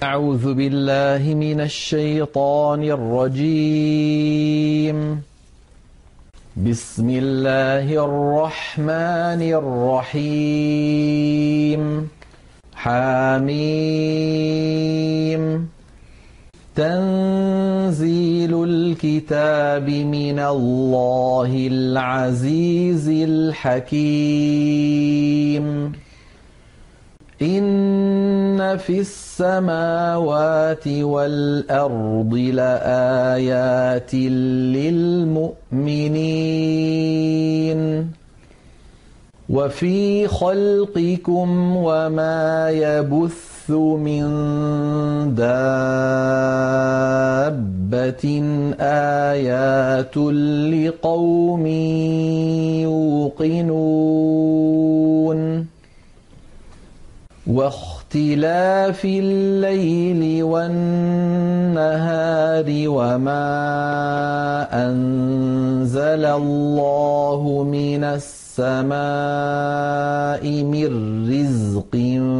أعوذ بالله من الشيطان الرجيم. بسم الله الرحمن الرحيم. حميم. تنزيل الكتاب من الله العزيز الحكيم. إن في السماوات والأرض لآيات للمؤمنين وفي خلقكم وما يبث من دابة آيات لقوم يوقنون واختلاف الليل والنهار وما أنزل الله من السماء من رزق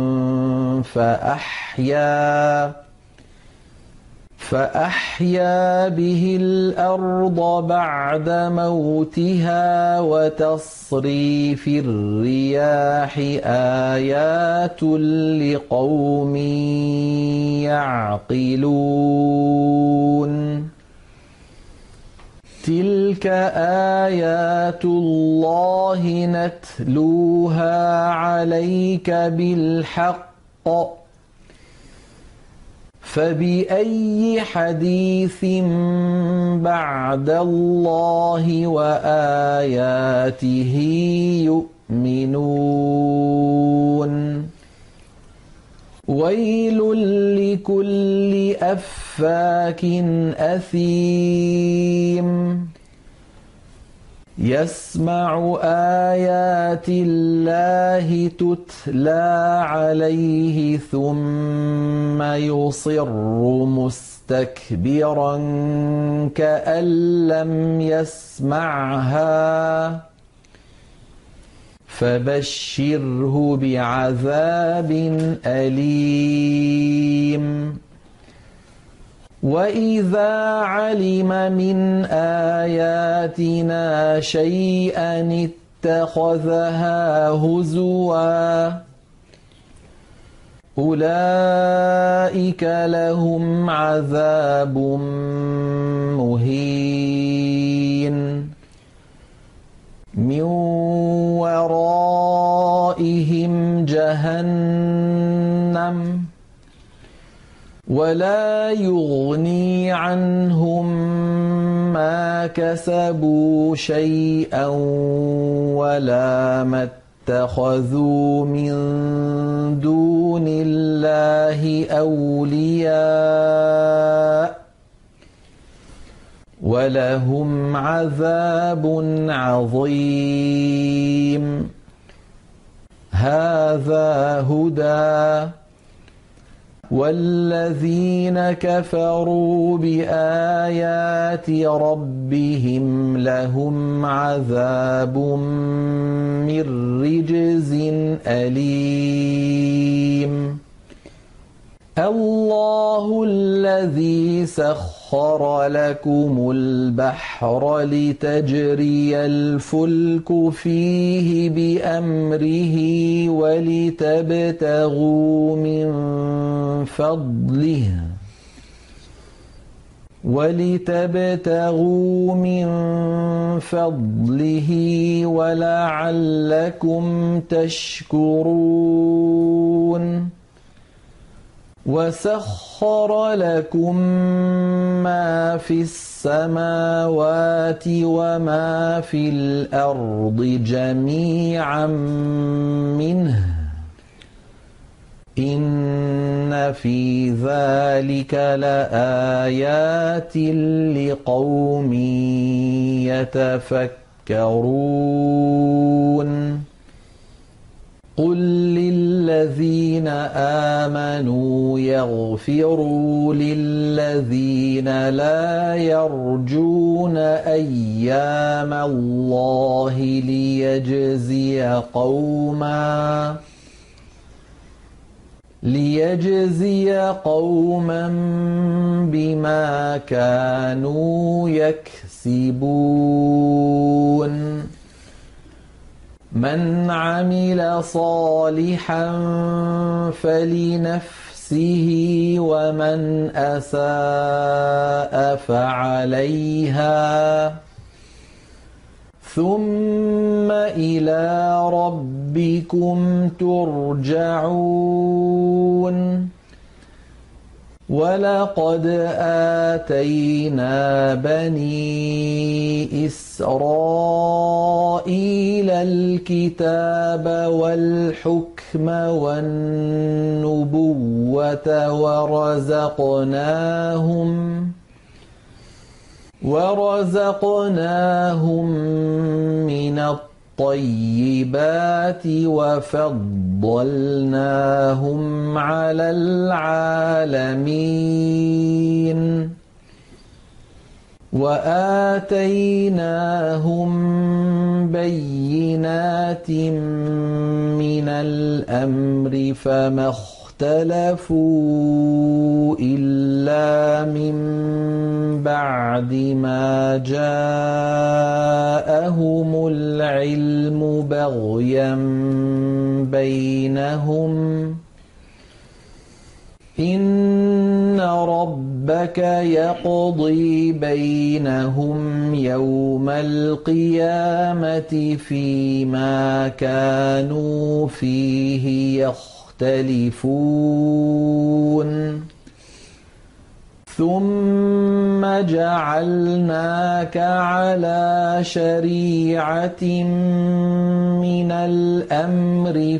فأحيا به الأرض بعد موتها وتصريف الرياح آيات لقوم يعقلون. تلك آيات الله نتلوها عليك بالحق فبأي حديث بعد الله وآياته يؤمنون. ويل لكل أفاك أثيم يسمع آيات الله تتلى عليه ثم يصر مستكبرا كأن لم يسمعها فبشره بعذاب أليم. وإذا علم من آياتنا شيئا اتخذها هزوا أولئك لهم عذاب مهين من ورائهم جهنم ولا يغني عنهم ما كسبوا شيئا ولا ما اتخذوا من دون الله أولياء ولهم عذاب عظيم. هذا هدى والذين كفروا بآيات ربهم لهم عذاب من رجز أليم. الله الذي سخر لكم البحر لتجري الفلك فيه بأمره ولتبتغوا من فضله ولعلكم تشكرون. وسخر لكم ما في السماوات وما في الأرض جميعا منه إن في ذلك لآيات لقوم يتفكرون. قل للذين آمنوا يغفروا للذين لا يرجون أيام الله ليجزي قوما بما كانوا يكسبون من عمل صالحا فلنفسه ومن أساء فعليها ثم إلى ربكم ترجعون ولقد آتينا بني إسرائيل الكتاب والحكم والنبوة ورزقناهم من الطيبات وفضلناهم على العالمين وآتيناهم بينات من الأمر فما اختلفوا إلا من بعد ما جاءهم العلم بغيا بينهم إن ربك يقضي بينهم يوم القيامة فيما كانوا فيه يختلفون ثم جعلناك على شريعة من الأمر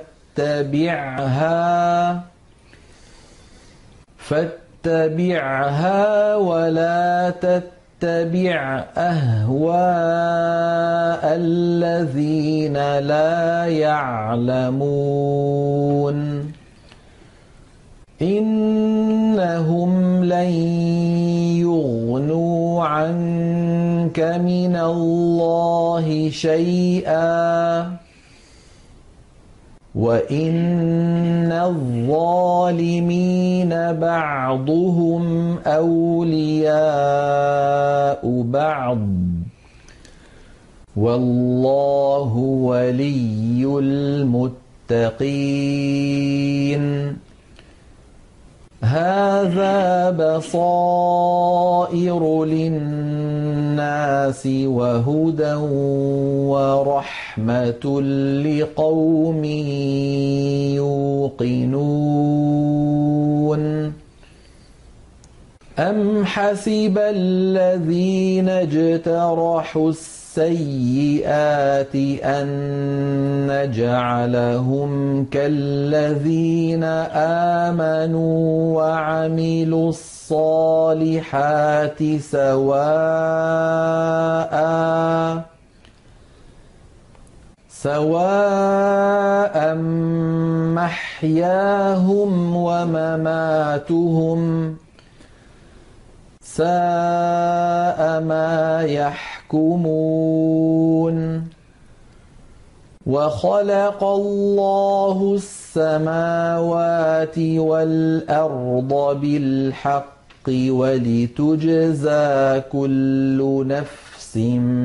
فاتبعها ولا تتبع أهواء الذين لا يعلمون إنهم لن يغنوا عنك من الله شيئا وإن الظالمين بعضهم أولياء بعض والله ولي المتقين هذا بصائر للناس وهدى ورحمة لقوم يوقنون أم حسب الذين اجترحوا السيئات أن نجعلهم كالذين آمنوا وعملوا الصالحات سواء محياهم ومماتهم ساء ما يحكمون وخلق الله السماوات والأرض بالحق ولتجزى كل نفس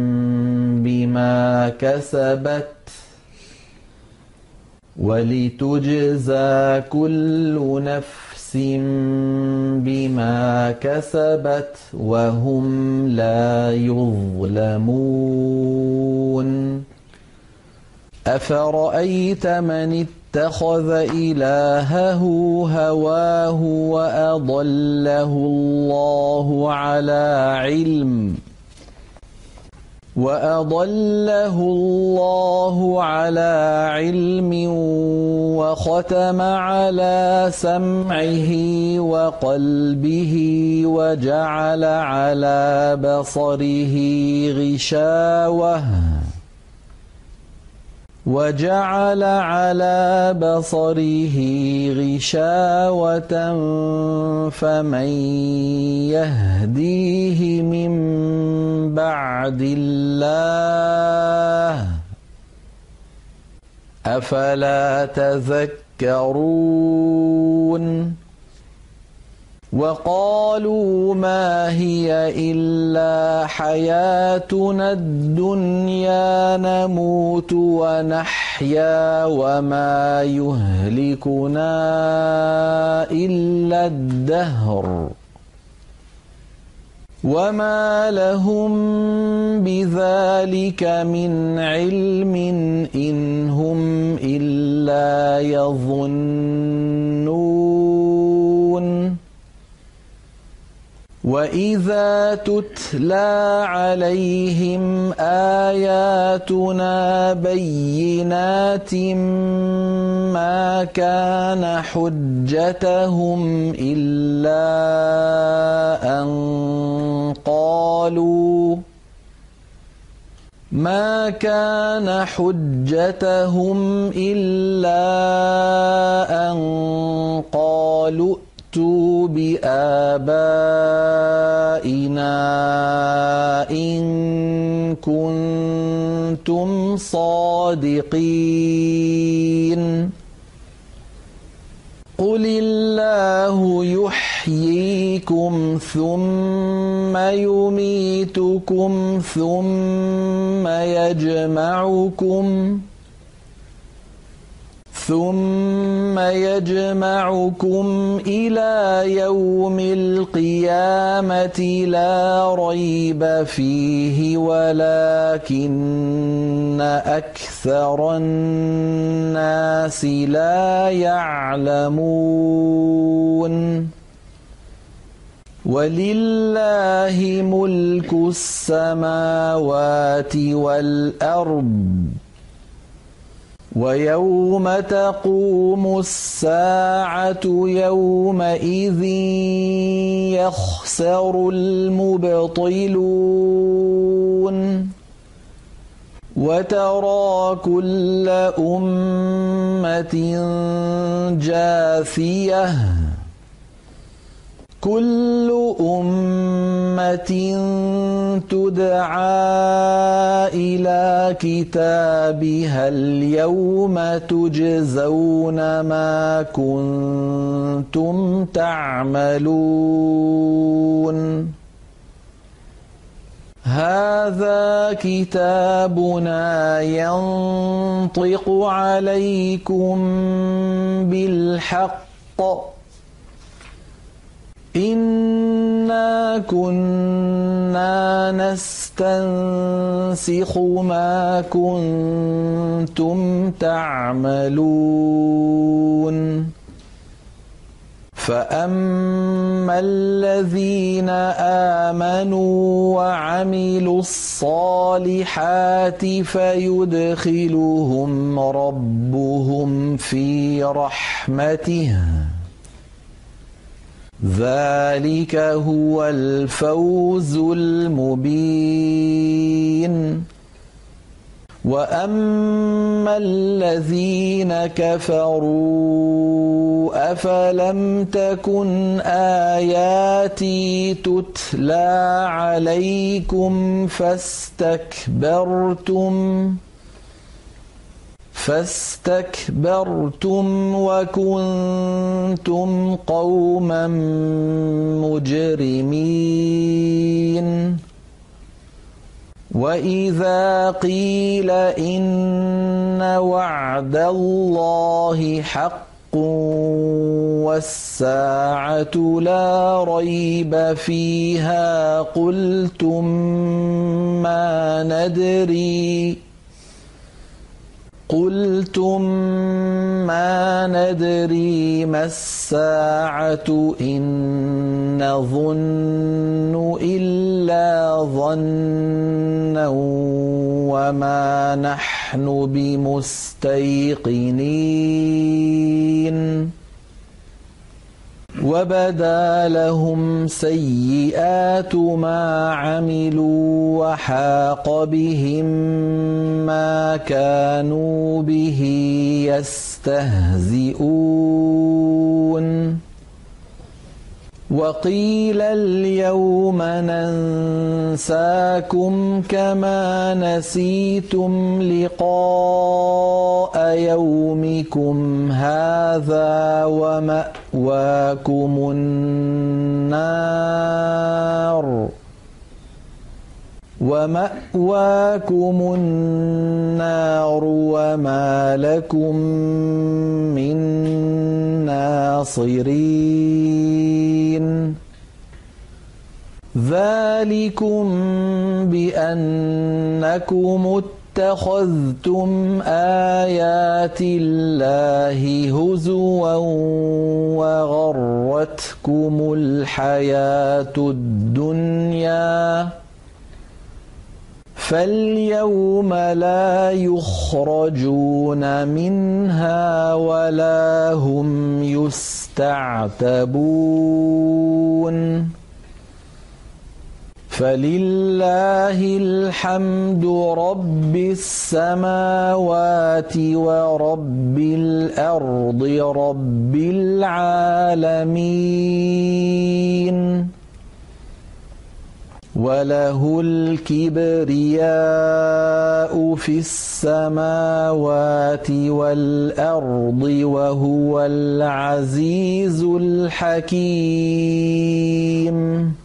بما كسبت وهم لا يظلمون أفرأيت من اتخذ إلهه هواه وأضله الله على علم وختم على سمعه وقلبه وجعل على بصره غشاوة فمن يهديه من بعد الله أفلا يتفكرون وقالوا ما هي إلا حياتنا الدنيا نموت ونحيا وما يهلكنا إلا الدهر وما لهم بذلك من علم إن هم إلا يظنون وإذا تتلى عليهم آياتنا بينات ما كان حجتهم إلا أن قالوا ائتوا بآبائنا إن كنتم صادقين قل الله يحييكم ثم يميتكم ثم يجمعكم إلى يوم القيامة لا ريب فيه ولكن أكثر الناس لا يعلمون ولله ملك السماوات والأرض ويوم تقوم الساعة يومئذ يخسر المبطلون وترى كل أمة جاثية كل أمة تدعى إلى كتابها اليوم تجزون ما كنتم تعملون هذا كتابنا ينطق عليكم بالحق إنا كنا نستنسخ ما كنتم تعملون فأما الذين آمنوا وعملوا الصالحات فيدخلهم ربهم في رحمته ذلك هو الفوز المبين وأما الذين كفروا أفلم تكن آياتي تتلى عليكم فاستكبرتم وكنتم قوما مجرمين وإذا قيل إن وعد الله حق والساعة لا ريب فيها قلتم ما ندري ما الساعة إن نظن إلا ظنا وما نحن بمستيقنين وبدا لهم سيئات ما عملوا وحاق بهم ما كانوا به وقيل اليوم ننساكم كما نسيتم لقاء يومكم هذا ومأواكم النار وما لكم من ناصرين ذلكم بأنكم اتخذتم آيات الله هزوا وغرتكم الحياة الدنيا فاليوم لا يخرجون منها ولا هم يستعتبون فلله الحمد رب السماوات ورب الأرض رب العالمين وله الكبرياء في السماوات والأرض وهو العزيز الحكيم